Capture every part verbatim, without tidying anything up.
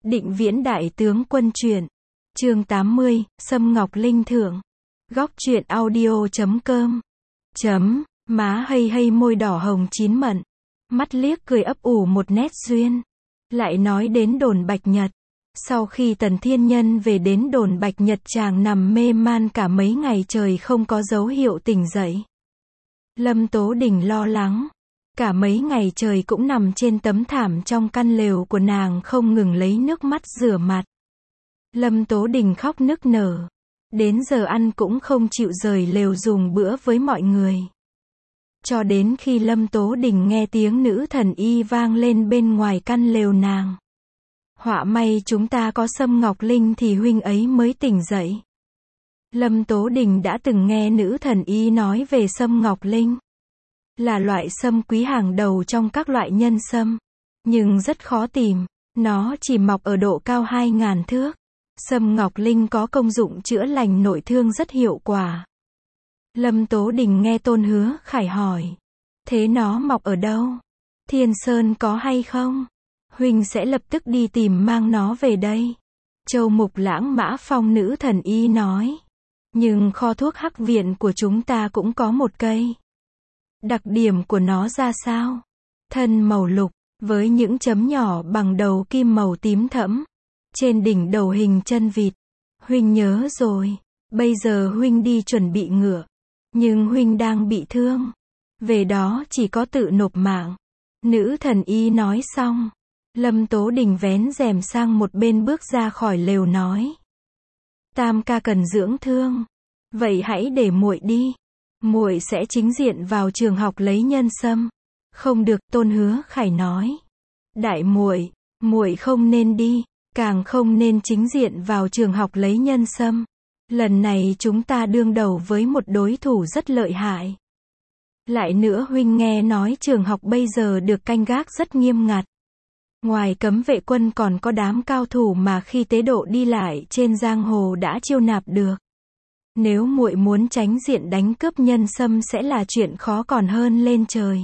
Định Viễn Đại Tướng Quân truyện. Chương tám mươi, Sâm Ngọc Linh Thượng. Góc truyện audio chấm com. Chấm, má hây hây môi đỏ hồng chín mận. Mắt liếc cười ấp ủ một nét duyên. Lại nói đến đồn Bạch Nhật. Sau khi Tần Thiên Nhân về đến đồn Bạch Nhật, chàng nằm mê man cả mấy ngày trời không có dấu hiệu tỉnh dậy. Lâm Tố Đình lo lắng. Cả mấy ngày trời cũng nằm trên tấm thảm trong căn lều của nàng không ngừng lấy nước mắt rửa mặt. Lâm Tố Đình khóc nức nở. Đến giờ ăn cũng không chịu rời lều dùng bữa với mọi người. Cho đến khi Lâm Tố Đình nghe tiếng nữ thần y vang lên bên ngoài căn lều nàng. Họa may chúng ta có Sâm Ngọc Linh thì huynh ấy mới tỉnh dậy. Lâm Tố Đình đã từng nghe nữ thần y nói về Sâm Ngọc Linh. Là loại sâm quý hàng đầu trong các loại nhân sâm. Nhưng rất khó tìm. Nó chỉ mọc ở độ cao hai ngàn thước. Sâm Ngọc Linh có công dụng chữa lành nội thương rất hiệu quả. Lâm Tố Đình nghe Tôn Hứa Khải hỏi. Thế nó mọc ở đâu? Thiên Sơn có hay không? Huynh sẽ lập tức đi tìm mang nó về đây. Châu Mục Lãng Mã Phong nữ thần y nói. Nhưng kho thuốc Hắc Viện của chúng ta cũng có một cây. Đặc điểm của nó ra sao? Thân màu lục, với những chấm nhỏ bằng đầu kim màu tím thẫm. Trên đỉnh đầu hình chân vịt. Huynh nhớ rồi. Bây giờ huynh đi chuẩn bị ngựa. Nhưng huynh đang bị thương. Về đó chỉ có tự nộp mạng. Nữ thần y nói xong. Lâm Tố Đình vén rèm sang một bên bước ra khỏi lều nói. Tam ca cần dưỡng thương. Vậy hãy để muội đi. Muội sẽ chính diện vào trường học lấy nhân sâm. Không được, Tôn Hứa Khải nói. Đại muội, muội không nên đi, càng không nên chính diện vào trường học lấy nhân sâm. Lần này chúng ta đương đầu với một đối thủ rất lợi hại. Lại nữa huynh nghe nói trường học bây giờ được canh gác rất nghiêm ngặt. Ngoài cấm vệ quân còn có đám cao thủ mà khi tế độ đi lại trên giang hồ đã chiêu nạp được. Nếu muội muốn tránh diện đánh cướp nhân sâm sẽ là chuyện khó còn hơn lên trời.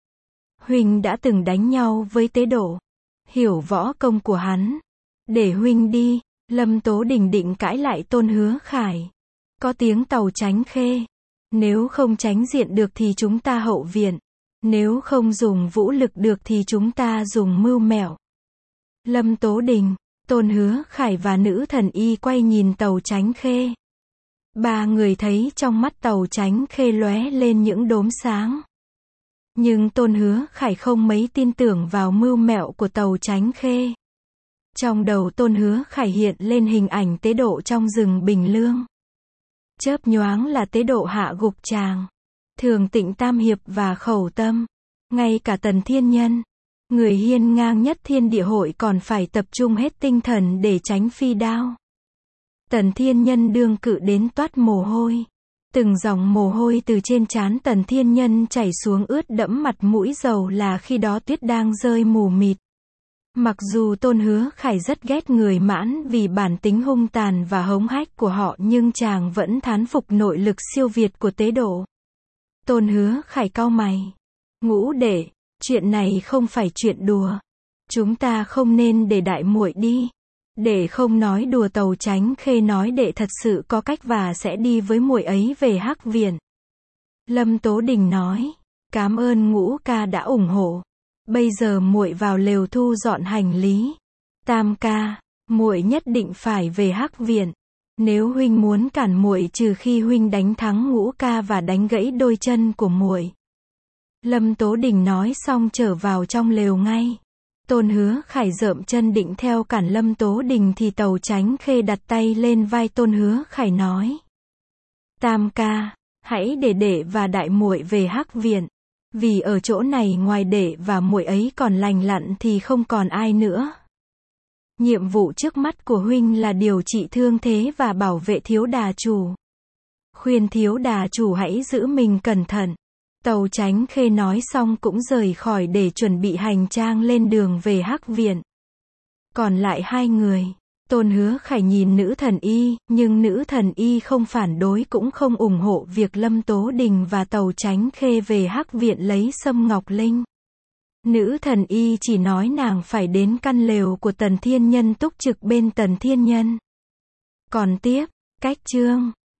Huynh đã từng đánh nhau với tế độ. Hiểu võ công của hắn. Để huynh đi. Lâm Tố Đình định cãi lại Tôn Hứa Khải. Có tiếng tàu tránh khê. Nếu không tránh diện được thì chúng ta hậu viện. Nếu không dùng vũ lực được thì chúng ta dùng mưu mẹo. Lâm Tố Đình, Tôn Hứa Khải và nữ thần y quay nhìn tàu tránh khê. Ba người thấy trong mắt tàu tránh khê lóe lên những đốm sáng. Nhưng Tôn Hứa Khải không mấy tin tưởng vào mưu mẹo của tàu tránh khê. Trong đầu Tôn Hứa Khải hiện lên hình ảnh tế độ trong rừng Bình Lương. Chớp nhoáng là tế độ hạ gục chàng. Thường Tịnh Tam Hiệp và Khẩu Tâm. Ngay cả Tần Thiên Nhân. Người hiên ngang nhất thiên địa hội còn phải tập trung hết tinh thần để tránh phi đao. Tần Thiên Nhân đương cự đến toát mồ hôi. Từng dòng mồ hôi từ trên trán Tần Thiên Nhân chảy xuống ướt đẫm mặt mũi, dầu là khi đó tuyết đang rơi mù mịt. Mặc dù Tôn Hứa Khải rất ghét người Mãn vì bản tính hung tàn và hống hách của họ, nhưng chàng vẫn thán phục nội lực siêu việt của tế độ. Tôn Hứa Khải cau mày. Ngũ đệ, chuyện này không phải chuyện đùa. Chúng ta không nên để đại muội đi. Để không nói đùa, tàu tránh khê nói đệ thật sự có cách và sẽ đi với muội ấy về Hắc Viện. Lâm Tố Đình nói. Cám ơn Ngũ ca đã ủng hộ. Bây giờ muội vào lều thu dọn hành lý. Tam ca, muội nhất định phải về Hắc Viện. Nếu huynh muốn cản muội, trừ khi huynh đánh thắng Ngũ ca và đánh gãy đôi chân của muội. Lâm Tố Đình nói xong trở vào trong lều ngay. Tôn Hứa Khải dợm chân định theo cản Lâm Tố Đình thì tàu tránh khê đặt tay lên vai Tôn Hứa Khải nói. Tam ca, hãy để đệ và đại muội về Hắc Viện. Vì ở chỗ này ngoài đệ và muội ấy còn lành lặn thì không còn ai nữa. Nhiệm vụ trước mắt của huynh là điều trị thương thế và bảo vệ thiếu đà chủ. Khuyên thiếu đà chủ hãy giữ mình cẩn thận. Tàu tránh khê nói xong cũng rời khỏi để chuẩn bị hành trang lên đường về Hắc Viện. Còn lại hai người. Tôn Hứa Khải nhìn nữ thần y, nhưng nữ thần y không phản đối cũng không ủng hộ việc Lâm Tố Đình và tàu tránh khê về Hắc Viện lấy Sâm Ngọc Linh. Nữ thần y chỉ nói nàng phải đến căn lều của Tần Thiên Nhân túc trực bên Tần Thiên Nhân. Còn tiếp, cách chương